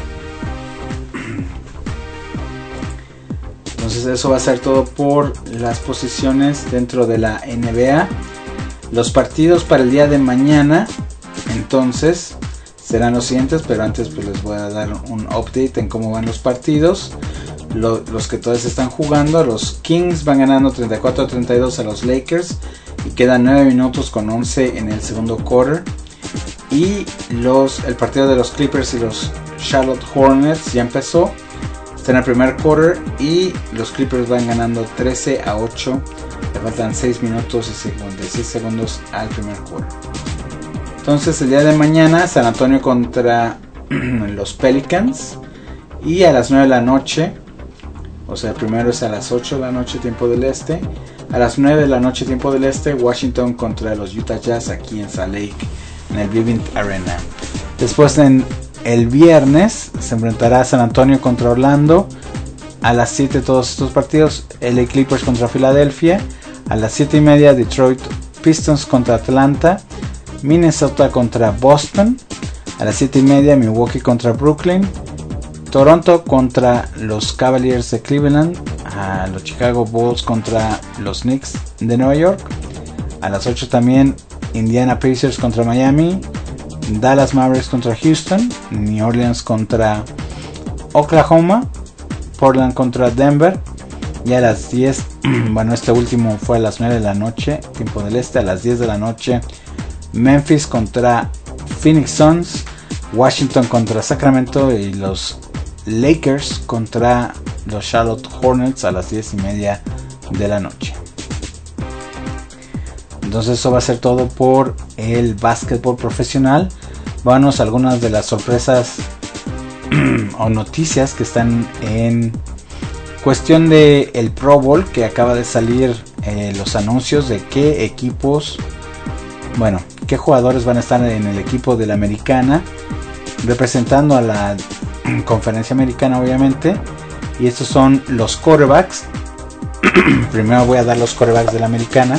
Entonces eso va a ser todo por las posiciones dentro de la N B A. Los partidos para el día de mañana entonces serán los siguientes, pero antes pues les voy a dar un update en cómo van los partidos. Lo, los que todavía se están jugando, los Kings van ganando treinta y cuatro a treinta y dos a los Lakers y quedan nueve minutos con once en el segundo quarter. Y los, el partido de los Clippers y los Charlotte Hornets ya empezó, está en el primer quarter y los Clippers van ganando trece a ocho, le faltan seis minutos y cincuenta y seis segundos al primer quarter. Entonces el día de mañana San Antonio contra los Pelicans y a las nueve de la noche, o sea el primero es a las ocho de la noche tiempo del este, a las nueve de la noche tiempo del este, Washington contra los Utah Jazz aquí en Salt Lake en el Vivint Arena. Después en el viernes se enfrentará San Antonio contra Orlando a las siete todos estos partidos, L A Clippers contra Filadelfia, a las siete y media Detroit Pistons contra Atlanta, Minnesota contra Boston, a las siete y media Milwaukee contra Brooklyn, Toronto contra los Cavaliers de Cleveland, a los Chicago Bulls contra los Knicks de Nueva York, a las ocho también Indiana Pacers contra Miami, Dallas Mavericks contra Houston, New Orleans contra Oklahoma, Portland contra Denver y a las diez, bueno este último fue a las nueve de la noche tiempo del este, a las diez de la noche Memphis contra Phoenix Suns, Washington contra Sacramento y los Lakers contra los Charlotte Hornets a las diez y media de la noche. Entonces eso va a ser todo por el básquetbol profesional. Vamos a algunas de las sorpresas o noticias que están en cuestión de el Pro Bowl, que acaba de salir eh, los anuncios de qué equipos, bueno, qué jugadores van a estar en el equipo de la americana representando a la conferencia americana obviamente, y estos son los quarterbacks. Primero voy a dar los quarterbacks de la americana.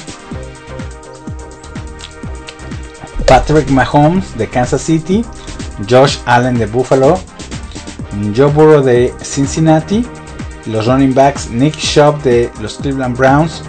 Patrick Mahomes de Kansas City, Josh Allen de Buffalo, Joe Burrow de Cincinnati, los running backs Nick Chubb de los Cleveland Browns,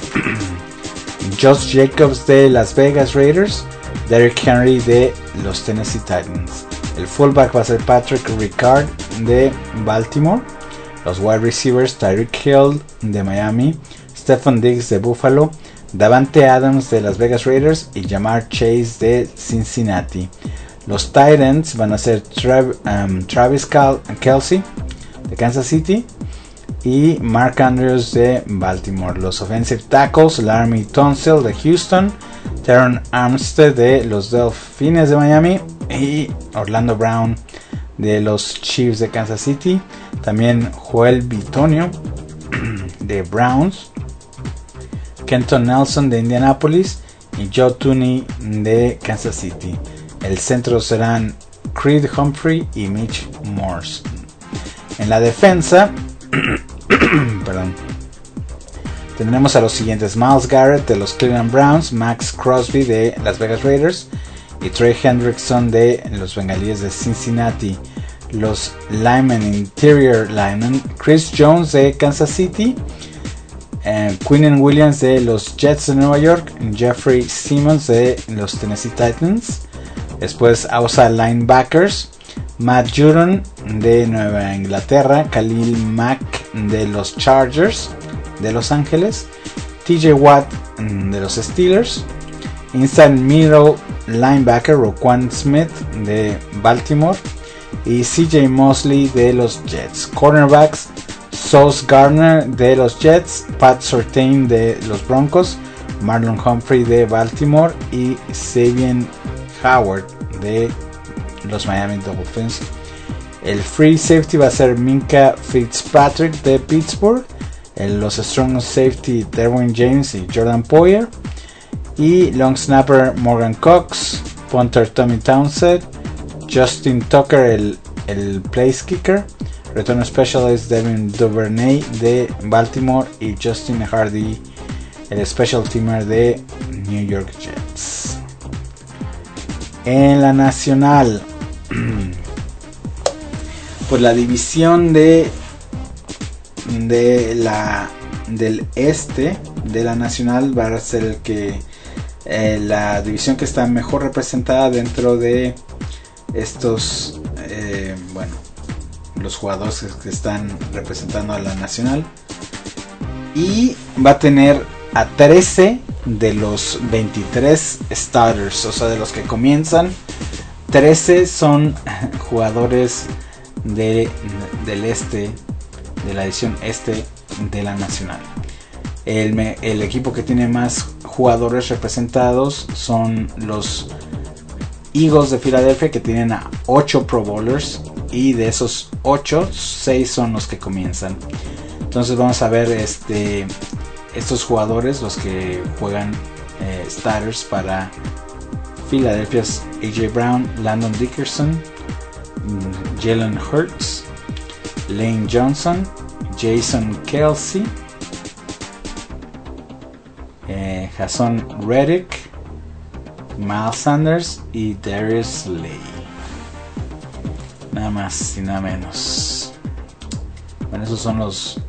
Josh Jacobs de Las Vegas Raiders, Derrick Henry de los Tennessee Titans. El fullback va a ser Patrick Ricard de Baltimore, los wide receivers Tyreek Hill de Miami, Stephon Diggs de Buffalo, Davante Adams de Las Vegas Raiders y Jamar Chase de Cincinnati. Los tight ends van a ser Trav, um, Travis Cal- Kelce de Kansas City y Mark Andrews de Baltimore. Los offensive tackles Laramie Tunsil de Houston, Teron Armstead de los Delfines de Miami y Orlando Brown de los Chiefs de Kansas City. También Joel Bitonio de Browns, Kenton Nelson de Indianapolis y Joe Thuney de Kansas City. El centro serán Creed Humphrey y Mitch Morse. En la defensa, perdón, tendremos a los siguientes: Myles Garrett de los Cleveland Browns, Max Crosby de Las Vegas Raiders y Trey Hendrickson de los Bengalíes de Cincinnati. Los linemen, interior linemen, Chris Jones de Kansas City, eh, Quinnen Williams de los Jets de Nueva York, Jeffrey Simmons de los Tennessee Titans. Después outside linebackers, Matt Judon de Nueva Inglaterra, Khalil Mack de los Chargers de Los Ángeles, T J Watt de los Steelers. Inside middle linebacker, Roquan Smith de Baltimore y C J Mosley de los Jets. Cornerbacks, Sauce Gardner de los Jets, Pat Surtain de los Broncos, Marlon Humphrey de Baltimore y Xavier Howard de los Miami Dolphins. El free safety va a ser Minka Fitzpatrick de Pittsburgh. El, los strong safety Derwin James y Jordan Poyer. Y long snapper Morgan Cox, punter Tommy Townsend, Justin Tucker el, el place kicker, return specialist Devin Duvernay de Baltimore y Justin Hardy el special teamer de New York Jets. En la nacional, pues la división de de la del este de la nacional va a ser el que eh, la división que está mejor representada dentro de estos eh, bueno, los jugadores que están representando a la nacional, y va a tener a trece de los veintitrés starters, o sea, de los que comienzan, trece son jugadores de, del este, de la edición este de la nacional. El, el equipo que tiene más jugadores representados son los Eagles de Filadelfia, que tienen a ocho Pro Bowlers, y de esos ocho, seis son los que comienzan. Entonces vamos a ver este estos jugadores, los que juegan eh, starters para Philadelphia: A J Brown, Landon Dickerson, Jalen Hurts, Lane Johnson, Jason Kelce, eh, Jason Reddick, Miles Sanders y Darius Slay. Nada más y nada menos. Bueno, esos son los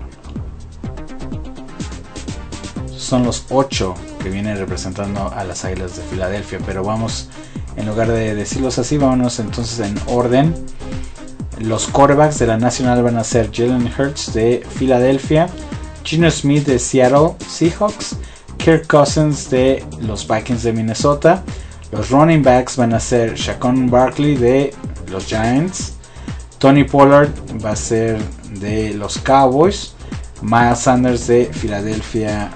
son los ocho que vienen representando a las Águilas de Filadelfia. Pero vamos, en lugar de decirlos así, vámonos entonces en orden. Los quarterbacks de la nacional van a ser Jalen Hurts de Filadelfia, Geno Smith de Seattle Seahawks, Kirk Cousins de los Vikings de Minnesota. Los running backs van a ser Saquon Barkley de los Giants, Tony Pollard va a ser de los Cowboys, Miles Sanders de Filadelfia.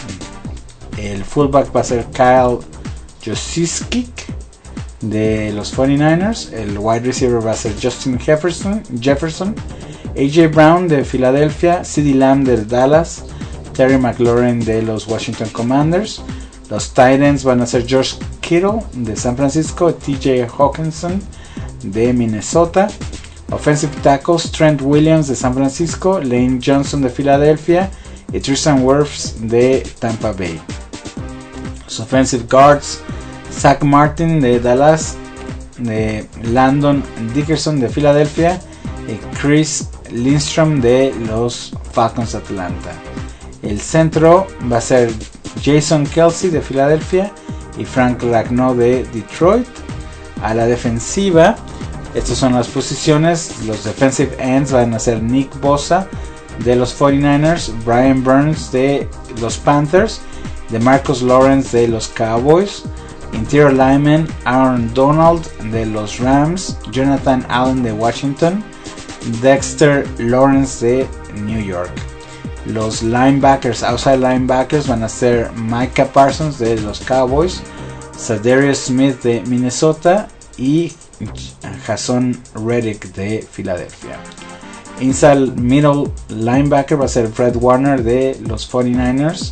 El fullback va a ser Kyle Juszczyk de los cuarenta y nueve ers. El wide receiver va a ser Justin Jefferson, Jefferson A J Brown de Filadelfia, CeeDee Lamb de Dallas, Terry McLaurin de los Washington Commanders. Los tight ends van a ser George Kittle de San Francisco, T J Hawkinson de Minnesota. Offensive tackles, Trent Williams de San Francisco, Lane Johnson de Filadelfia y Tristan Wirfs de Tampa Bay. Los offensive guards, Zach Martin de Dallas, de Landon Dickerson de Filadelfia y Chris Lindstrom de los Falcons de Atlanta. El centro va a ser Jason Kelce de Filadelfia y Frank Ragnow de Detroit. A la defensiva, estas son las posiciones. Los defensive ends van a ser Nick Bosa de los cuarenta y nueve ers, Brian Burns de los Panthers, DeMarcus Lawrence de los Cowboys. Interior lineman, Aaron Donald de los Rams, Jonathan Allen de Washington, Dexter Lawrence de New York. Los linebackers, outside linebackers, van a ser Micah Parsons de los Cowboys, Za'Darius Smith de Minnesota y Jason Reddick de Filadelfia. Inside middle linebacker va a ser Fred Warner de los cuarenta y nueve ers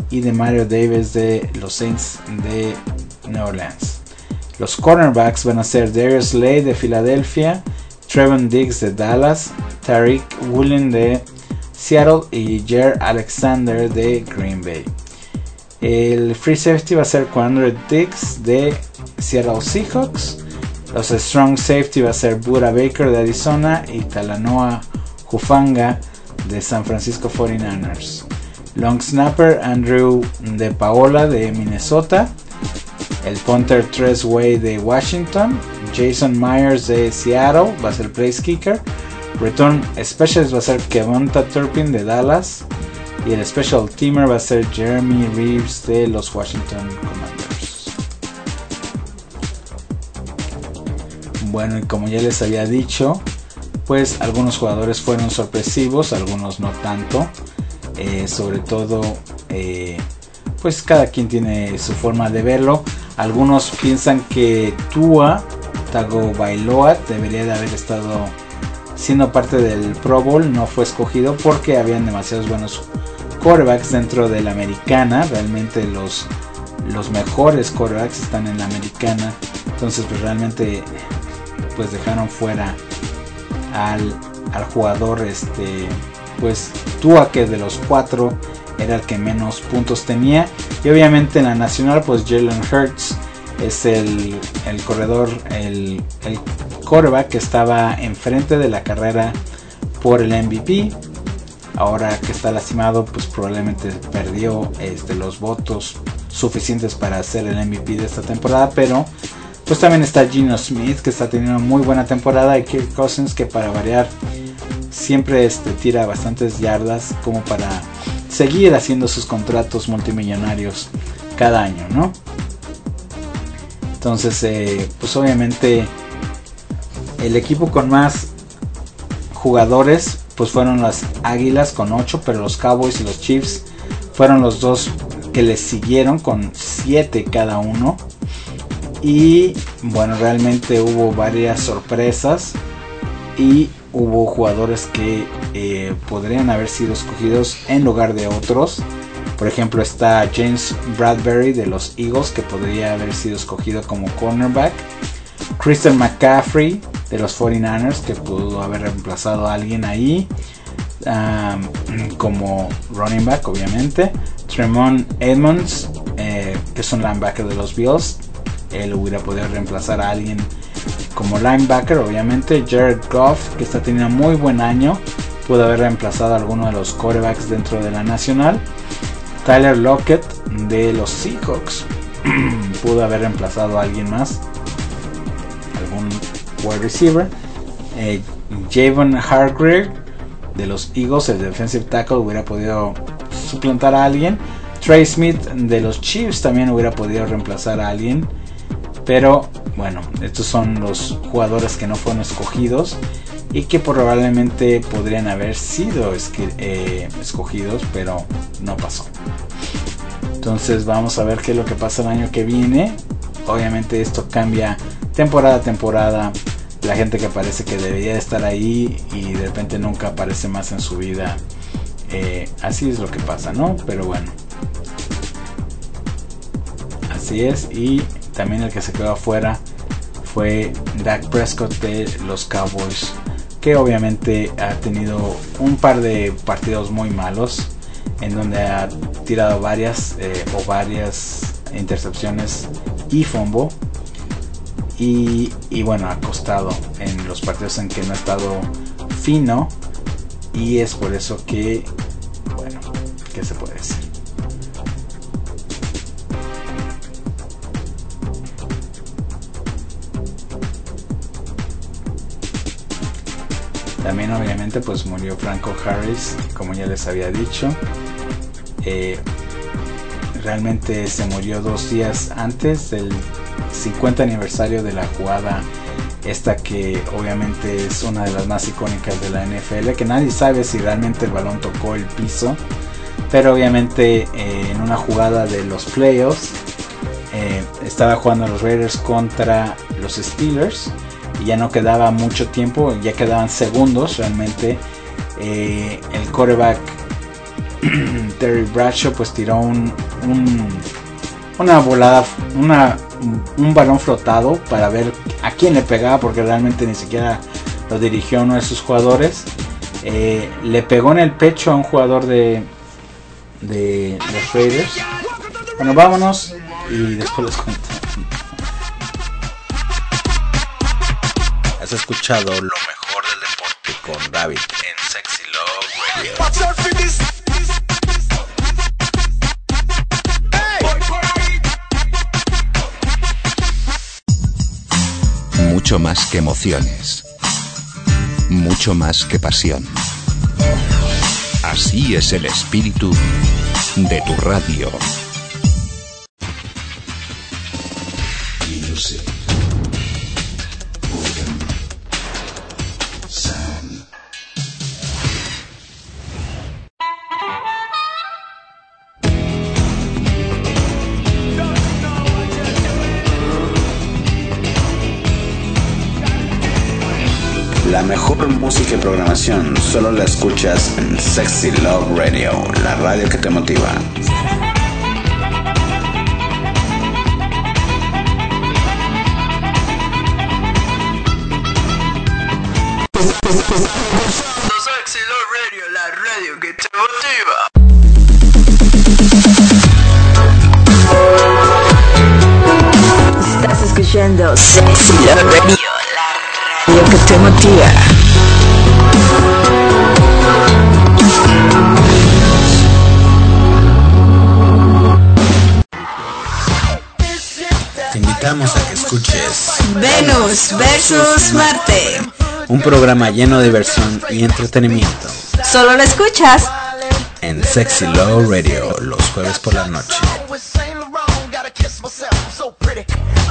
y de Mario Davis de los Saints de Nueva Orleans. Los cornerbacks van a ser Darius Slay de Filadelfia, Trevon Diggs de Dallas, Tariq Woolen de Seattle y Jaire Alexander de Green Bay. El free safety va a ser Quandre Diggs de Seattle Seahawks. Los strong safety va a ser Budda Baker de Arizona y Talanoa Hufanga de San Francisco cuarenta y nueve ers. Long snapper Andrew De Paola de Minnesota. El punter Tress Way de Washington. Jason Myers de Seattle va a ser place kicker. Return specialist va a ser Kevonta Turpin de Dallas. Y el special teamer va a ser Jeremy Reeves de los Washington Commanders. Bueno, y como ya les había dicho, pues algunos jugadores fueron sorpresivos, algunos no tanto. Eh, sobre todo, eh, pues cada quien tiene su forma de verlo. Algunos piensan que Tua Tagovailoa debería de haber estado siendo parte del Pro Bowl. No fue escogido porque habían demasiados buenos quarterbacks dentro de la americana. Realmente los, los mejores quarterbacks están en la americana. Entonces pues realmente pues dejaron fuera al, al jugador este pues Tua, que de los cuatro era el que menos puntos tenía. Y obviamente en la nacional pues Jalen Hurts es el, el corredor, el, el quarterback que estaba enfrente de la carrera por el M V P. Ahora que está lastimado pues probablemente perdió este, los votos suficientes para ser el M V P de esta temporada. Pero pues también está Geno Smith, que está teniendo una muy buena temporada, y Kirk Cousins, que para variar siempre este, tira bastantes yardas como para seguir haciendo sus contratos multimillonarios cada año, ¿no? Entonces eh, pues obviamente el equipo con más jugadores pues fueron las Águilas con ocho, pero los Cowboys y los Chiefs fueron los dos que les siguieron con siete cada uno. Y bueno, realmente hubo varias sorpresas y hubo jugadores que eh, podrían haber sido escogidos en lugar de otros. Por ejemplo, está James Bradbury de los Eagles, que podría haber sido escogido como cornerback. Christian McCaffrey de los cuarenta y nueve ers, que pudo haber reemplazado a alguien ahí um, como running back, obviamente. Tremont Edmonds, eh, que es un linebacker de los Bills, él hubiera podido reemplazar a alguien como linebacker, obviamente. Jared Goff, que está teniendo muy buen año, pudo haber reemplazado a alguno de los quarterbacks dentro de la nacional. Tyler Lockett de los Seahawks pudo haber reemplazado a alguien más, algún wide receiver. eh, Javon Hargrave de los Eagles, el defensive tackle, hubiera podido suplantar a alguien. Trey Smith de los Chiefs también hubiera podido reemplazar a alguien. Pero bueno, estos son los jugadores que no fueron escogidos y que probablemente podrían haber sido esqui- eh, escogidos, pero no pasó. Entonces vamos a ver qué es lo que pasa el año que viene. Obviamente esto cambia temporada a temporada. La gente que parece que debería estar ahí y de repente nunca aparece más en su vida. Eh, así es lo que pasa, ¿no? Pero bueno, así es. Y también el que se quedó afuera fue Dak Prescott de los Cowboys, que obviamente ha tenido un par de partidos muy malos, en donde ha tirado varias eh, o varias intercepciones y fumble, y, y bueno, ha costado en los partidos en que no ha estado fino, y es por eso que, bueno, ¿qué se puede decir? También obviamente pues murió Franco Harris, como ya les había dicho. Eh, realmente se murió dos días antes del cincuenta aniversario de la jugada esta, que obviamente es una de las más icónicas de la N F L, que nadie sabe si realmente el balón tocó el piso, pero obviamente eh, en una jugada de los playoffs eh, estaba jugando los Raiders contra los Steelers y ya no quedaba mucho tiempo, ya quedaban segundos realmente. Eh, el quarterback Terry Bradshaw pues tiró un, un una volada, una, un balón flotado para ver a quién le pegaba, porque realmente ni siquiera lo dirigió uno de sus jugadores. Eh, le pegó en el pecho a un jugador de, de los Raiders. Bueno, vámonos y después les cuento. Has escuchado lo mejor del deporte con David en Sexy Love Radio. Mucho más que emociones, mucho más que pasión. Así es el espíritu de tu radio. Music. Organ. Sound. La mejor música y programación solo la escuchas en Sexy Love Radio, la radio que te motiva. Sexy Love Radio, la radio que te motiva. Estás escuchando Sexy Love Radio, la radio que te motiva. Te invitamos a que escuches Venus versus Marte. un programa lleno de diversión y entretenimiento Solo lo escuchas en Sexy Love Radio los jueves por la noche.